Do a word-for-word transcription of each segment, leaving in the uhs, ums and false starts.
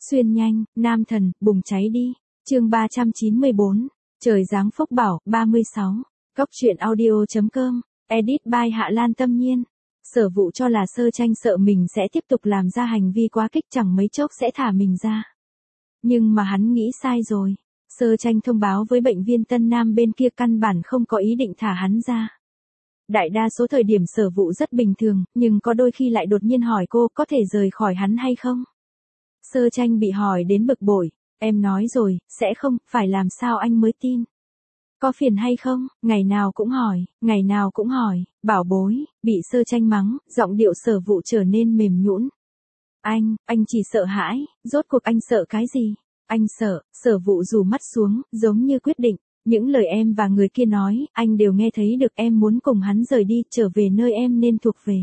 Xuyên nhanh, nam thần, bùng cháy đi. Chương ba trăm chín mươi bốn, trời giáng phúc bảo, ba mươi sáu. Góc truyện audio chấm com, edit by Hạ Lan Tâm Nhiên. Sở Vụ cho là Sơ Tranh sợ mình sẽ tiếp tục làm ra hành vi quá kích, chẳng mấy chốc sẽ thả mình ra. Nhưng mà hắn nghĩ sai rồi. Sơ Tranh thông báo với bệnh viên Tân Nam bên kia căn bản không có ý định thả hắn ra. Đại đa số thời điểm Sở Vụ rất bình thường, nhưng có đôi khi lại đột nhiên hỏi cô có thể rời khỏi hắn hay không. Sơ Tranh bị hỏi đến bực bội, em nói rồi, sẽ không, phải làm sao anh mới tin. Có phiền hay không, ngày nào cũng hỏi, ngày nào cũng hỏi, bảo bối, bị Sơ Tranh mắng, giọng điệu Sở Vụ trở nên mềm nhũn. Anh, anh chỉ sợ hãi, rốt cuộc anh sợ cái gì? Anh sợ, Sở Vụ rủ mắt xuống, giống như quyết định, những lời em và người kia nói, anh đều nghe thấy được, em muốn cùng hắn rời đi, trở về nơi em nên thuộc về.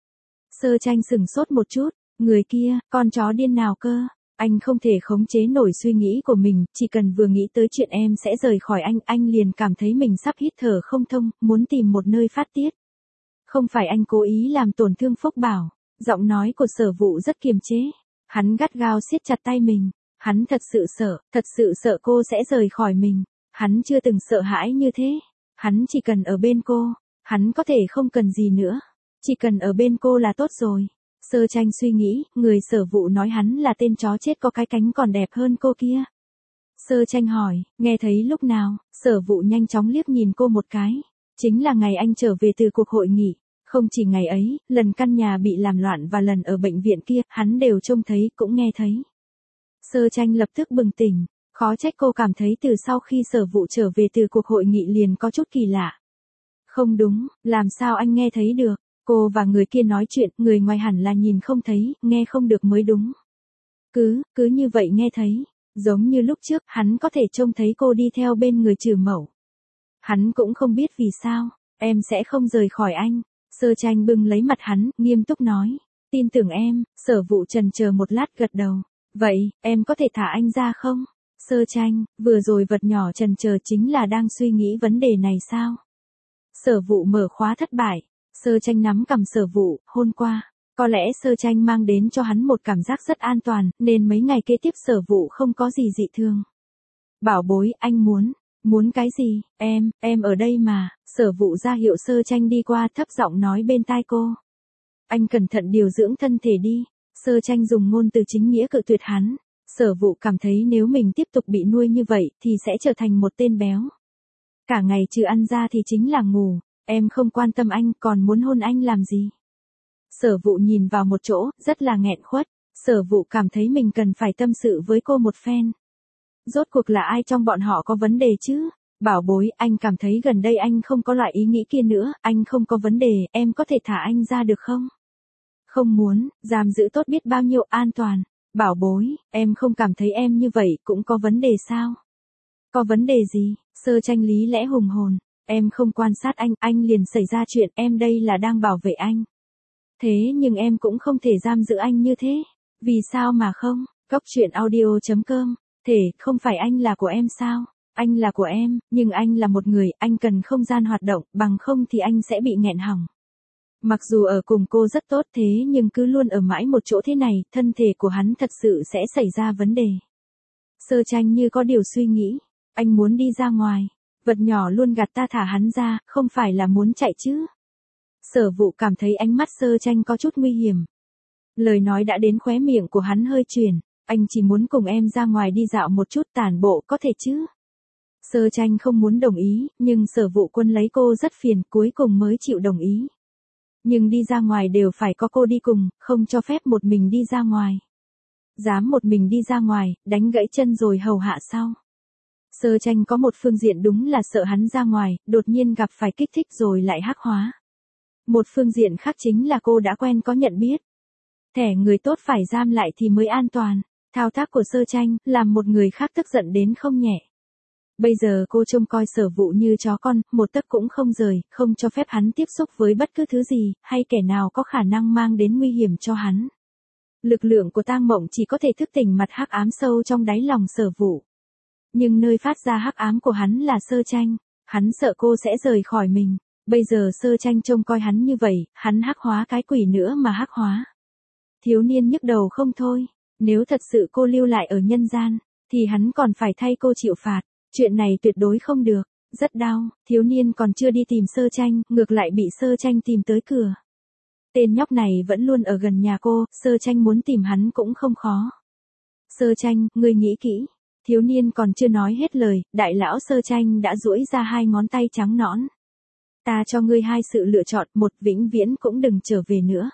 Sơ Tranh sừng sốt một chút, người kia, con chó điên nào cơ? Anh không thể khống chế nổi suy nghĩ của mình, chỉ cần vừa nghĩ tới chuyện em sẽ rời khỏi anh, anh liền cảm thấy mình sắp hít thở không thông, muốn tìm một nơi phát tiết. Không phải anh cố ý làm tổn thương Phúc Bảo, giọng nói của Sở Vụ rất kiềm chế. Hắn gắt gao siết chặt tay mình, hắn thật sự sợ, thật sự sợ cô sẽ rời khỏi mình. Hắn chưa từng sợ hãi như thế, hắn chỉ cần ở bên cô, hắn có thể không cần gì nữa, chỉ cần ở bên cô là tốt rồi. Sơ Tranh suy nghĩ, người Sở Vụ nói hắn là tên chó chết có cái cánh còn đẹp hơn cô kia. Sơ Tranh hỏi, nghe thấy lúc nào? Sở Vụ nhanh chóng liếc nhìn cô một cái. Chính là ngày anh trở về từ cuộc hội nghị. Không chỉ ngày ấy, lần căn nhà bị làm loạn và lần ở bệnh viện kia, hắn đều trông thấy, cũng nghe thấy. Sơ Tranh lập tức bừng tỉnh, khó trách cô cảm thấy từ sau khi Sở Vụ trở về từ cuộc hội nghị liền có chút kỳ lạ. Không đúng, làm sao anh nghe thấy được? Cô và người kia nói chuyện, người ngoài hẳn là nhìn không thấy, nghe không được mới đúng. Cứ, cứ như vậy nghe thấy, giống như lúc trước, hắn có thể trông thấy cô đi theo bên người Trừ Mẩu. Hắn cũng không biết vì sao, em sẽ không rời khỏi anh. Sơ Tranh bưng lấy mặt hắn, nghiêm túc nói, tin tưởng em. Sở Vụ chần chờ một lát gật đầu, vậy, em có thể thả anh ra không? Sơ Tranh, vừa rồi vật nhỏ chần chờ chính là đang suy nghĩ vấn đề này sao? Sở Vụ mở khóa thất bại. Sơ Tranh nắm cằm Sở Vụ, hôn qua. Có lẽ Sơ Tranh mang đến cho hắn một cảm giác rất an toàn, nên mấy ngày kế tiếp Sở Vụ không có gì dị thường. Bảo bối, anh muốn, muốn cái gì? Em, em ở đây mà. Sở Vụ ra hiệu Sơ Tranh đi qua, thấp giọng nói bên tai cô. Anh cẩn thận điều dưỡng thân thể đi. Sơ Tranh dùng ngôn từ chính nghĩa cự tuyệt hắn. Sở Vụ cảm thấy nếu mình tiếp tục bị nuôi như vậy, thì sẽ trở thành một tên béo. Cả ngày trừ ăn ra thì chính là ngủ. Em không quan tâm anh, còn muốn hôn anh làm gì? Sở Vụ nhìn vào một chỗ, rất là nghẹn khuất. Sở Vụ cảm thấy mình cần phải tâm sự với cô một phen. Rốt cuộc là ai trong bọn họ có vấn đề chứ? Bảo bối, anh cảm thấy gần đây anh không có loại ý nghĩ kia nữa, anh không có vấn đề, em có thể thả anh ra được không? Không muốn, giam giữ tốt biết bao nhiêu an toàn. Bảo bối, em không cảm thấy em như vậy cũng có vấn đề sao? Có vấn đề gì? Sơ Tranh lý lẽ hùng hồn. Em không quan sát anh, anh liền xảy ra chuyện, em đây là đang bảo vệ anh. Thế nhưng em cũng không thể giam giữ anh như thế. Vì sao mà không? Góc truyện audio chấm com. Thể, không phải anh là của em sao? Anh là của em, nhưng anh là một người, anh cần không gian hoạt động, bằng không thì anh sẽ bị nghẹn hỏng. Mặc dù ở cùng cô rất tốt thế nhưng cứ luôn ở mãi một chỗ thế này, thân thể của hắn thật sự sẽ xảy ra vấn đề. Sơ Tranh như có điều suy nghĩ. Anh muốn đi ra ngoài. Vật nhỏ luôn gạt ta thả hắn ra, không phải là muốn chạy chứ. Sở Vụ cảm thấy ánh mắt Sơ Tranh có chút nguy hiểm. Lời nói đã đến khóe miệng của hắn hơi chuyển. Anh chỉ muốn cùng em ra ngoài đi dạo một chút tản bộ có thể chứ. Sơ Tranh không muốn đồng ý, nhưng Sở Vụ quân lấy cô rất phiền, cuối cùng mới chịu đồng ý. Nhưng đi ra ngoài đều phải có cô đi cùng, không cho phép một mình đi ra ngoài. Dám một mình đi ra ngoài, đánh gãy chân rồi hầu hạ sau. Sơ Tranh có một phương diện đúng là sợ hắn ra ngoài, đột nhiên gặp phải kích thích rồi lại hắc hóa. Một phương diện khác chính là cô đã quen có nhận biết. Thẻ người tốt phải giam lại thì mới an toàn. Thao tác của Sơ Tranh, làm một người khác tức giận đến không nhẹ. Bây giờ cô trông coi Sở Vụ như chó con, một tấc cũng không rời, không cho phép hắn tiếp xúc với bất cứ thứ gì, hay kẻ nào có khả năng mang đến nguy hiểm cho hắn. Lực lượng của tang mộng chỉ có thể thức tỉnh mặt hắc ám sâu trong đáy lòng Sở Vụ. Nhưng nơi phát ra hắc ám của hắn là Sơ Tranh, hắn sợ cô sẽ rời khỏi mình. Bây giờ Sơ Tranh trông coi hắn như vậy, hắn hắc hóa cái quỷ nữa mà hắc hóa. Thiếu niên nhức đầu không thôi, Nếu thật sự cô lưu lại ở nhân gian, thì hắn còn phải thay cô chịu phạt. Chuyện này tuyệt đối không được. Rất đau, thiếu niên còn chưa đi tìm Sơ Tranh, ngược lại bị Sơ Tranh tìm tới cửa. Tên nhóc này vẫn luôn ở gần nhà cô, Sơ Tranh muốn tìm hắn cũng không khó. Sơ Tranh, ngươi nghĩ kỹ. Thiếu niên còn chưa nói hết lời, đại lão Sơ Tranh đã duỗi ra hai ngón tay trắng nõn. Ta cho ngươi hai sự lựa chọn, một vĩnh viễn cũng đừng trở về nữa.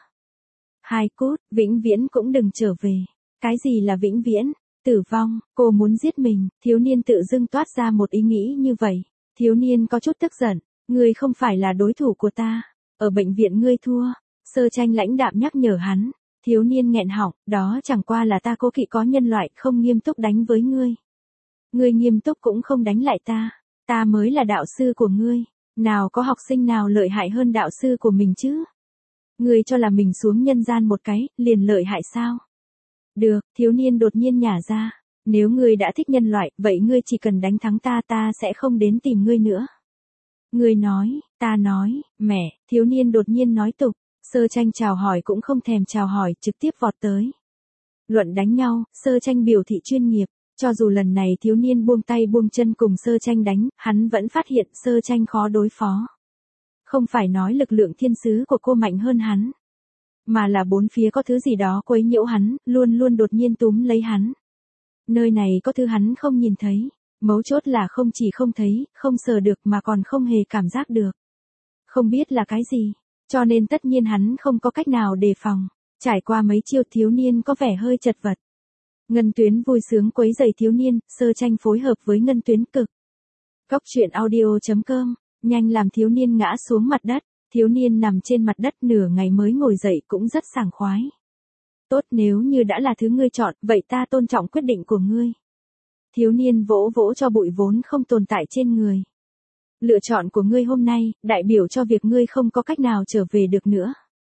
Hai cút, vĩnh viễn cũng đừng trở về. Cái gì là vĩnh viễn? Tử vong, cô muốn giết mình, thiếu niên tự dưng toát ra một ý nghĩ như vậy. Thiếu niên có chút tức giận, ngươi không phải là đối thủ của ta, ở bệnh viện ngươi thua. Sơ Tranh lãnh đạm nhắc nhở hắn, thiếu niên nghẹn họng, đó chẳng qua là ta cố kỵ có nhân loại không nghiêm túc đánh với ngươi. Ngươi nghiêm túc cũng không đánh lại ta, ta mới là đạo sư của ngươi, nào có học sinh nào lợi hại hơn đạo sư của mình chứ? Ngươi cho là mình xuống nhân gian một cái, liền lợi hại sao? Được, thiếu niên đột nhiên nhả ra. Nếu ngươi đã thích nhân loại, vậy ngươi chỉ cần đánh thắng ta ta sẽ không đến tìm ngươi nữa. Ngươi nói, ta nói, mẹ, thiếu niên đột nhiên nói tục. Sơ Tranh chào hỏi cũng không thèm chào hỏi, trực tiếp vọt tới. Luận đánh nhau, Sơ Tranh biểu thị chuyên nghiệp. Cho dù lần này thiếu niên buông tay buông chân cùng Sơ Tranh đánh, hắn vẫn phát hiện Sơ Tranh khó đối phó. Không phải nói lực lượng thiên sứ của cô mạnh hơn hắn, mà là bốn phía có thứ gì đó quấy nhiễu hắn, luôn luôn đột nhiên túm lấy hắn. Nơi này có thứ hắn không nhìn thấy, mấu chốt là không chỉ không thấy, không sờ được mà còn không hề cảm giác được. Không biết là cái gì, cho nên tất nhiên hắn không có cách nào đề phòng. Trải qua mấy chiêu thiếu niên có vẻ hơi chật vật. Ngân Tuyến vui sướng quấy giày thiếu niên, Sơ Tranh phối hợp với Ngân Tuyến cực. Góc truyện audio chấm com, nhanh làm thiếu niên ngã xuống mặt đất. Thiếu niên nằm trên mặt đất nửa ngày mới ngồi dậy cũng rất sảng khoái. Tốt, nếu như đã là thứ ngươi chọn, vậy ta tôn trọng quyết định của ngươi. Thiếu niên vỗ vỗ cho bụi vốn không tồn tại trên người. Lựa chọn của ngươi hôm nay, đại biểu cho việc ngươi không có cách nào trở về được nữa.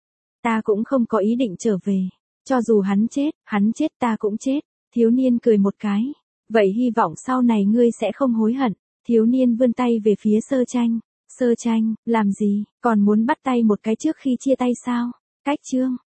Ta cũng không có ý định trở về. Cho dù hắn chết, hắn chết ta cũng chết. Thiếu niên cười một cái. Vậy hy vọng sau này ngươi sẽ không hối hận. Thiếu niên vươn tay về phía Sơ Tranh. Sơ Tranh, làm gì, còn muốn bắt tay một cái trước khi chia tay sao? Cách chương.